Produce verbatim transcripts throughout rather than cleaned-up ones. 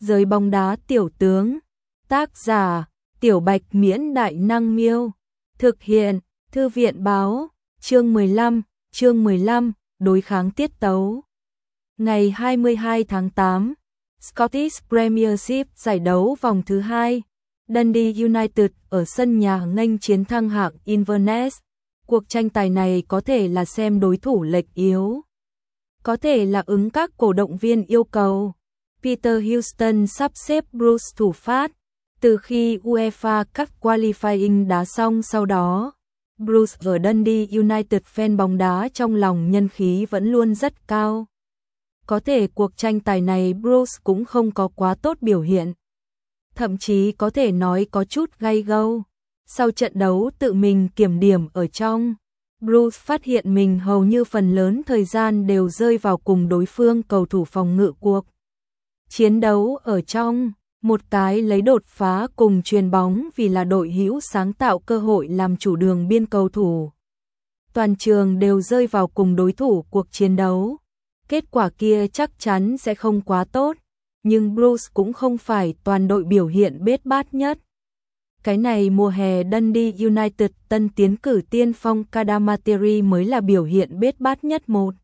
Giới bóng đá tiểu tướng. Tác giả: Tiểu Bạch Miễn Đại Năng Miêu. Thực hiện: Thư viện Báo. Chương mười lăm, chương mười lăm, đối kháng tiết tấu. Ngày hai mươi hai tháng tám, Scottish Premiership giải đấu vòng thứ hai. Dundee United ở sân nhà nghênh chiến thăng hạng Inverness. Cuộc tranh tài này có thể là xem đối thủ lệch yếu, có thể là ứng các cổ động viên yêu cầu. Peter Houston sắp xếp Bruce thủ phát. Từ khi UEFA Cup Qualifying đá xong sau đó, Bruce ở Dundee United fan bóng đá trong lòng nhân khí vẫn luôn rất cao. Có thể cuộc tranh tài này Bruce cũng không có quá tốt biểu hiện, thậm chí có thể nói có chút gay gâu. Sau trận đấu tự mình kiểm điểm ở trong, Bruce phát hiện mình hầu như phần lớn thời gian đều rơi vào cùng đối phương cầu thủ phòng ngự cuộc chiến đấu ở trong. Một cái lấy đột phá cùng chuyền bóng vì là đội hữu sáng tạo cơ hội làm chủ đường biên cầu thủ. Toàn trường đều rơi vào cùng đối thủ cuộc chiến đấu. Kết quả kia chắc chắn sẽ không quá tốt, nhưng Bruce cũng không phải toàn đội biểu hiện bết bát nhất. Cái này mùa hè Dundee United tân tiến cử tiên phong Cadamarteri mới là biểu hiện bết bát nhất một.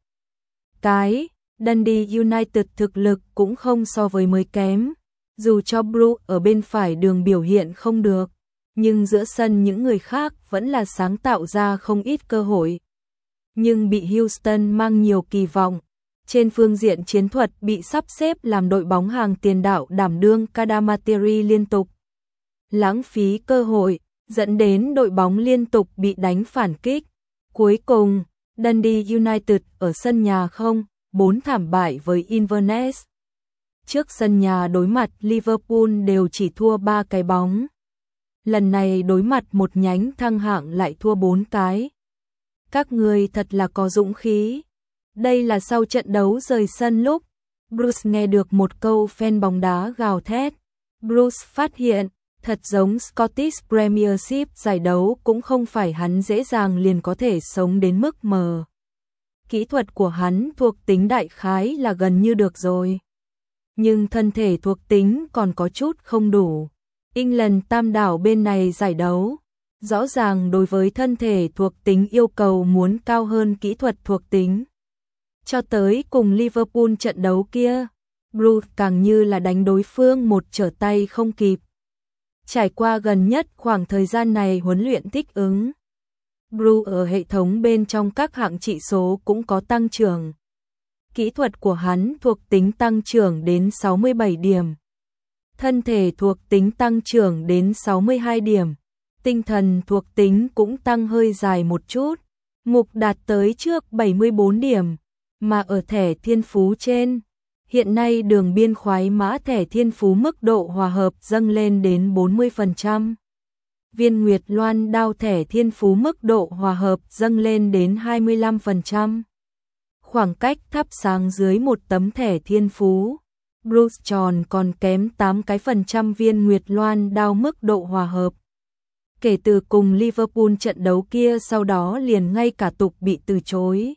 Cái, Dundee United thực lực cũng không so với mới kém. Dù cho Bruce ở bên phải đường biểu hiện không được, nhưng giữa sân những người khác vẫn là sáng tạo ra không ít cơ hội. Nhưng bị Houston mang nhiều kỳ vọng. Trên phương diện chiến thuật bị sắp xếp làm đội bóng hàng tiền đạo đảm đương Cadamarteri liên tục lãng phí cơ hội, dẫn đến đội bóng liên tục bị đánh phản kích. Cuối cùng, Dundee United ở sân nhà không bốn thảm bại với Inverness. Trước sân nhà đối mặt Liverpool đều chỉ thua ba cái bóng. Lần này đối mặt một nhánh thăng hạng lại thua bốn cái. Các người thật là có dũng khí. Đây là sau trận đấu rời sân lúc Bruce nghe được một câu fan bóng đá gào thét. Bruce phát hiện, thật giống Scottish Premiership giải đấu cũng không phải hắn dễ dàng liền có thể sống đến mức mờ. Kỹ thuật của hắn thuộc tính đại khái là gần như được rồi, nhưng thân thể thuộc tính còn có chút không đủ. England tam đảo bên này giải đấu, rõ ràng đối với thân thể thuộc tính yêu cầu muốn cao hơn kỹ thuật thuộc tính. Cho tới cùng Liverpool trận đấu kia, Bruce càng như là đánh đối phương một trở tay không kịp. Trải qua gần nhất khoảng thời gian này huấn luyện thích ứng, Bruce ở hệ thống bên trong các hạng trị số cũng có tăng trưởng. Kỹ thuật của hắn thuộc tính tăng trưởng đến sáu mươi bảy điểm. Thân thể thuộc tính tăng trưởng đến sáu mươi hai điểm. Tinh thần thuộc tính cũng tăng hơi dài một chút. Mục đạt tới trước bảy mươi bốn điểm. Mà ở thẻ thiên phú trên, hiện nay đường biên khoái mã thẻ thiên phú mức độ hòa hợp dâng lên đến bốn mươi phần trăm. Viên Nguyệt Loan đao thẻ thiên phú mức độ hòa hợp dâng lên đến hai mươi lăm phần trăm. Khoảng cách thắp sáng dưới một tấm thẻ thiên phú, Bruce tròn còn kém tám cái phần trăm viên Nguyệt Loan đao mức độ hòa hợp. Kể từ cùng Liverpool trận đấu kia sau đó liền ngay cả tục bị từ chối.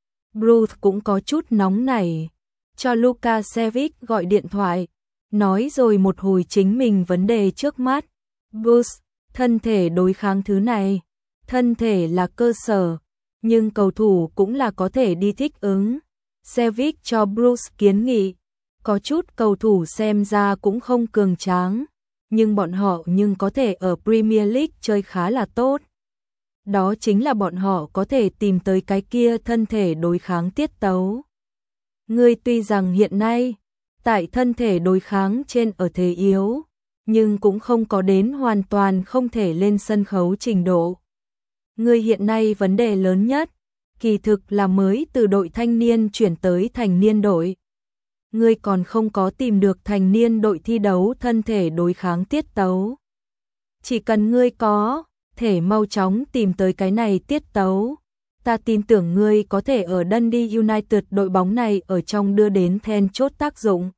Bruce cũng có chút nóng nảy, cho Lukasevic gọi điện thoại, nói rồi một hồi chính mình vấn đề trước mắt. Bruce, thân thể đối kháng thứ này, thân thể là cơ sở, nhưng cầu thủ cũng là có thể đi thích ứng. Sevic cho Bruce kiến nghị, có chút cầu thủ xem ra cũng không cường tráng, nhưng bọn họ nhưng có thể ở Premier League chơi khá là tốt. Đó chính là bọn họ có thể tìm tới cái kia thân thể đối kháng tiết tấu. Ngươi tuy rằng hiện nay, tại thân thể đối kháng trên ở thế yếu, nhưng cũng không có đến hoàn toàn không thể lên sân khấu trình độ. Ngươi hiện nay vấn đề lớn nhất, kỳ thực là mới từ đội thanh niên chuyển tới thành niên đội. Ngươi còn không có tìm được thành niên đội thi đấu thân thể đối kháng tiết tấu. Chỉ cần ngươi có thể mau chóng tìm tới cái này tiết tấu, ta tin tưởng ngươi có thể ở Dundee United đội bóng này ở trong đưa đến then chốt tác dụng.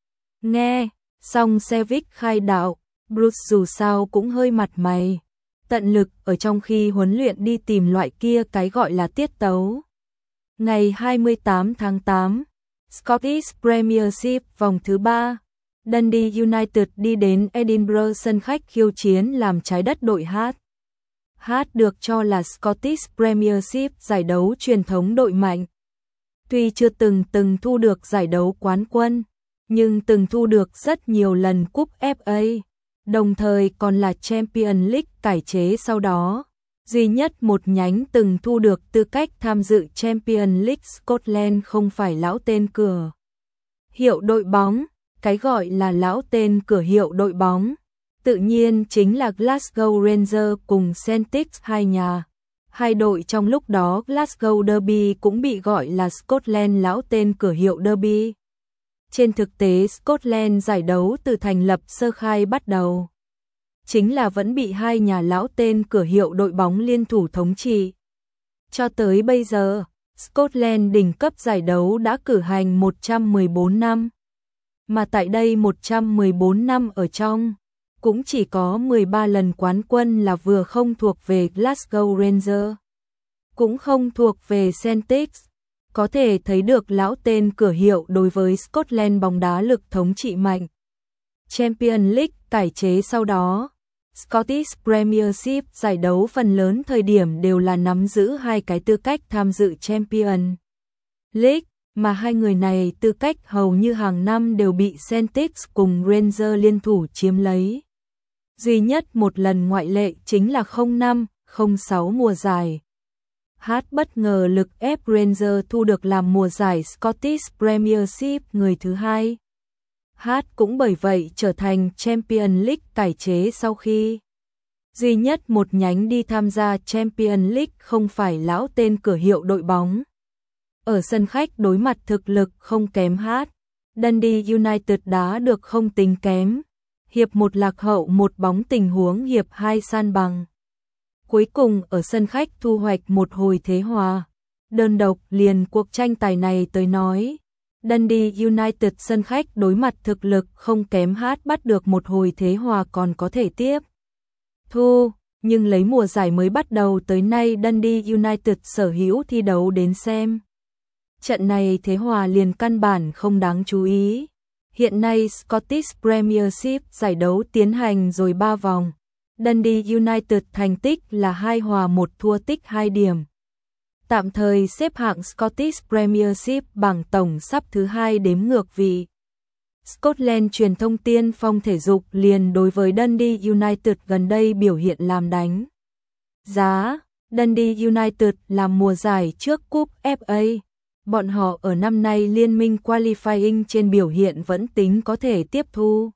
Nghe, xong Sevic khai đạo, Bruce dù sao cũng hơi mặt mày, tận lực ở trong khi huấn luyện đi tìm loại kia cái gọi là tiết tấu. Ngày hai mươi tám tháng tám, Scottish Premiership vòng thứ ba, Dundee United đi đến Edinburgh sân khách khiêu chiến làm trái đất đội H. H được cho là Scottish Premiership, giải đấu truyền thống đội mạnh. Tuy chưa từng từng thu được giải đấu quán quân, nhưng từng thu được rất nhiều lần cúp ép a, đồng thời còn là Champions League cải chế sau đó. Duy nhất một nhánh từng thu được tư cách tham dự Champions League Scotland không phải lão tên cửa hiệu đội bóng, cái gọi là lão tên cửa hiệu đội bóng, tự nhiên chính là Glasgow Rangers cùng Celtic, hai nhà. Hai đội trong lúc đó Glasgow Derby cũng bị gọi là Scotland lão tên cửa hiệu Derby. Trên thực tế Scotland giải đấu từ thành lập sơ khai bắt đầu chính là vẫn bị hai nhà lão tên cửa hiệu đội bóng liên thủ thống trị. Cho tới bây giờ, Scotland đỉnh cấp giải đấu đã cử hành một trăm mười bốn năm, mà tại đây một trăm mười bốn năm ở trong, cũng chỉ có mười ba lần quán quân là vừa không thuộc về Glasgow Rangers, cũng không thuộc về Celtic. Có thể thấy được lão tên cửa hiệu đối với Scotland bóng đá lực thống trị mạnh. Champions League cải chế sau đó, Scottish Premiership giải đấu phần lớn thời điểm đều là nắm giữ hai cái tư cách tham dự Champions League, mà hai người này tư cách hầu như hàng năm đều bị Celtic cùng Rangers liên thủ chiếm lấy. Duy nhất một lần ngoại lệ chính là không năm không sáu mùa giải. H bất ngờ lực ép Rangers thu được làm mùa giải Scottish Premiership người thứ hai. H cũng bởi vậy trở thành Champions League cải chế sau khi duy nhất một nhánh đi tham gia Champions League không phải lão tên cửa hiệu đội bóng. Ở sân khách đối mặt thực lực không kém H, Dundee United đá được không tính kém. Hiệp một lạc hậu một bóng, tình huống hiệp hai san bằng. Cuối cùng ở sân khách thu hoạch một hồi thế hòa. Đơn độc liền cuộc tranh tài này tới nói, Dundee United sân khách đối mặt thực lực không kém H bắt được một hồi thế hòa còn có thể tiếp thu, nhưng lấy mùa giải mới bắt đầu tới nay Dundee United sở hữu thi đấu đến xem. Trận này thế hòa liền căn bản không đáng chú ý. Hiện nay Scottish Premiership giải đấu tiến hành rồi ba vòng. Dundee United thành tích là hai hòa một thua tích hai điểm. Tạm thời xếp hạng Scottish Premiership bảng tổng sắp thứ hai đếm ngược vị. Scotland truyền thông tiên phong thể dục liền đối với Dundee United gần đây biểu hiện làm đánh giá. Dundee United làm mùa giải trước cúp ép a. Bọn họ ở năm nay liên minh qualifying trên biểu hiện vẫn tính có thể tiếp thu.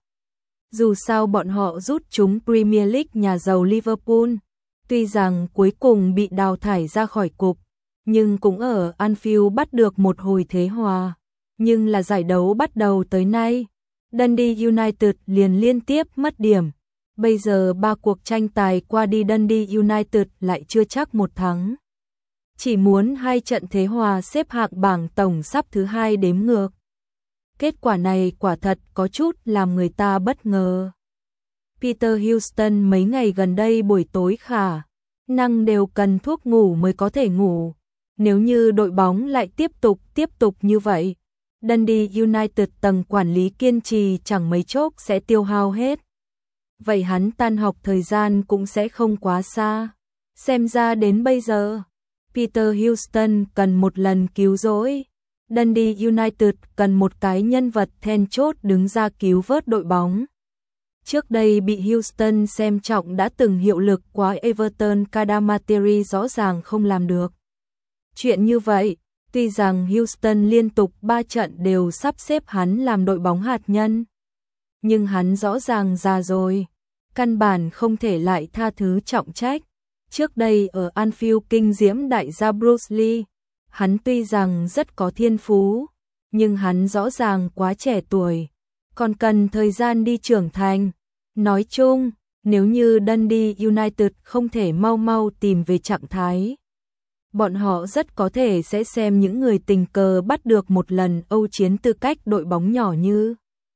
Dù sao bọn họ rút trúng Premier League nhà giàu Liverpool, tuy rằng cuối cùng bị đào thải ra khỏi cục, nhưng cũng ở Anfield bắt được một hồi thế hòa. Nhưng là giải đấu bắt đầu tới nay, Dundee United liền liên tiếp mất điểm. Bây giờ ba cuộc tranh tài qua đi Dundee United lại chưa chắc một thắng. Chỉ muốn hai trận thế hòa xếp hạng bảng tổng sắp thứ hai đếm ngược. Kết quả này quả thật có chút làm người ta bất ngờ. Peter Houston mấy ngày gần đây buổi tối khả năng đều cần thuốc ngủ mới có thể ngủ. Nếu như đội bóng lại tiếp tục tiếp tục như vậy, Dundee United tầng quản lý kiên trì chẳng mấy chốc sẽ tiêu hao hết. Vậy hắn tan học thời gian cũng sẽ không quá xa. Xem ra đến bây giờ, Peter Houston cần một lần cứu rỗi. Dundee United cần một cái nhân vật then chốt đứng ra cứu vớt đội bóng. Trước đây bị Houston xem trọng đã từng hiệu lực quá Everton, Cadamarteri rõ ràng không làm được chuyện như vậy. Tuy rằng Houston liên tục ba trận đều sắp xếp hắn làm đội bóng hạt nhân, nhưng hắn rõ ràng già rồi, căn bản không thể lại tha thứ trọng trách. Trước đây ở Anfield kinh diễm đại gia Bruce Lee, hắn tuy rằng rất có thiên phú, nhưng hắn rõ ràng quá trẻ tuổi, còn cần thời gian đi trưởng thành. Nói chung, nếu như Dundee United không thể mau mau tìm về trạng thái, bọn họ rất có thể sẽ xem những người tình cờ bắt được một lần Âu chiến tư cách đội bóng nhỏ như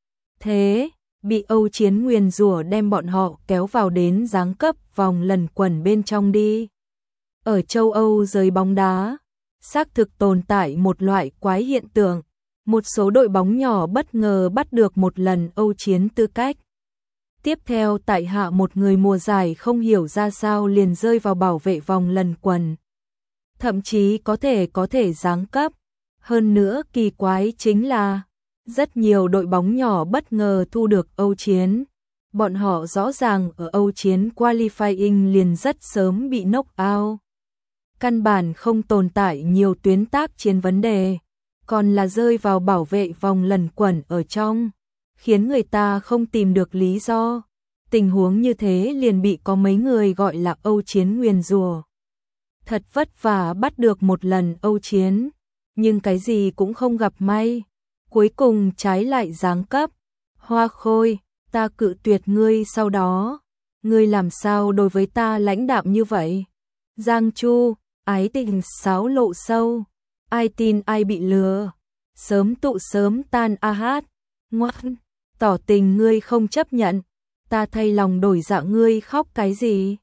thế, bị Âu chiến nguyền rủa đem bọn họ kéo vào đến giáng cấp vòng lần quẩn bên trong đi. Ở châu Âu giới bóng đá, xác thực tồn tại một loại quái hiện tượng, Một số đội bóng nhỏ bất ngờ bắt được một lần Âu chiến tư cách. Tiếp theo tại hạ một người mùa giải không hiểu ra sao liền rơi vào bảo vệ vòng lần quần. Thậm chí có thể có thể giáng cấp. Hơn nữa kỳ quái chính là rất nhiều đội bóng nhỏ bất ngờ thu được Âu chiến. Bọn họ rõ ràng ở Âu chiến qualifying liền rất sớm bị knock out. Căn bản không tồn tại nhiều tuyến tác chiến vấn đề, còn là rơi vào bảo vệ vòng lần quẩn ở trong, khiến người ta không tìm được lý do. Tình huống như thế liền bị có mấy người gọi là Âu chiến nguyền rủa. Thật vất vả bắt được một lần Âu chiến, nhưng cái gì cũng không gặp may. Cuối cùng trái lại giáng cấp. Hoa Khôi, ta cự tuyệt ngươi sau đó. Ngươi làm sao đối với ta lãnh đạm như vậy? Giang Chu, ái tình sáo lộ sâu. Ai tin ai bị lừa. Sớm tụ sớm tan a hát. Ngoan, tỏ tình ngươi không chấp nhận. Ta thay lòng đổi dạ ngươi khóc cái gì?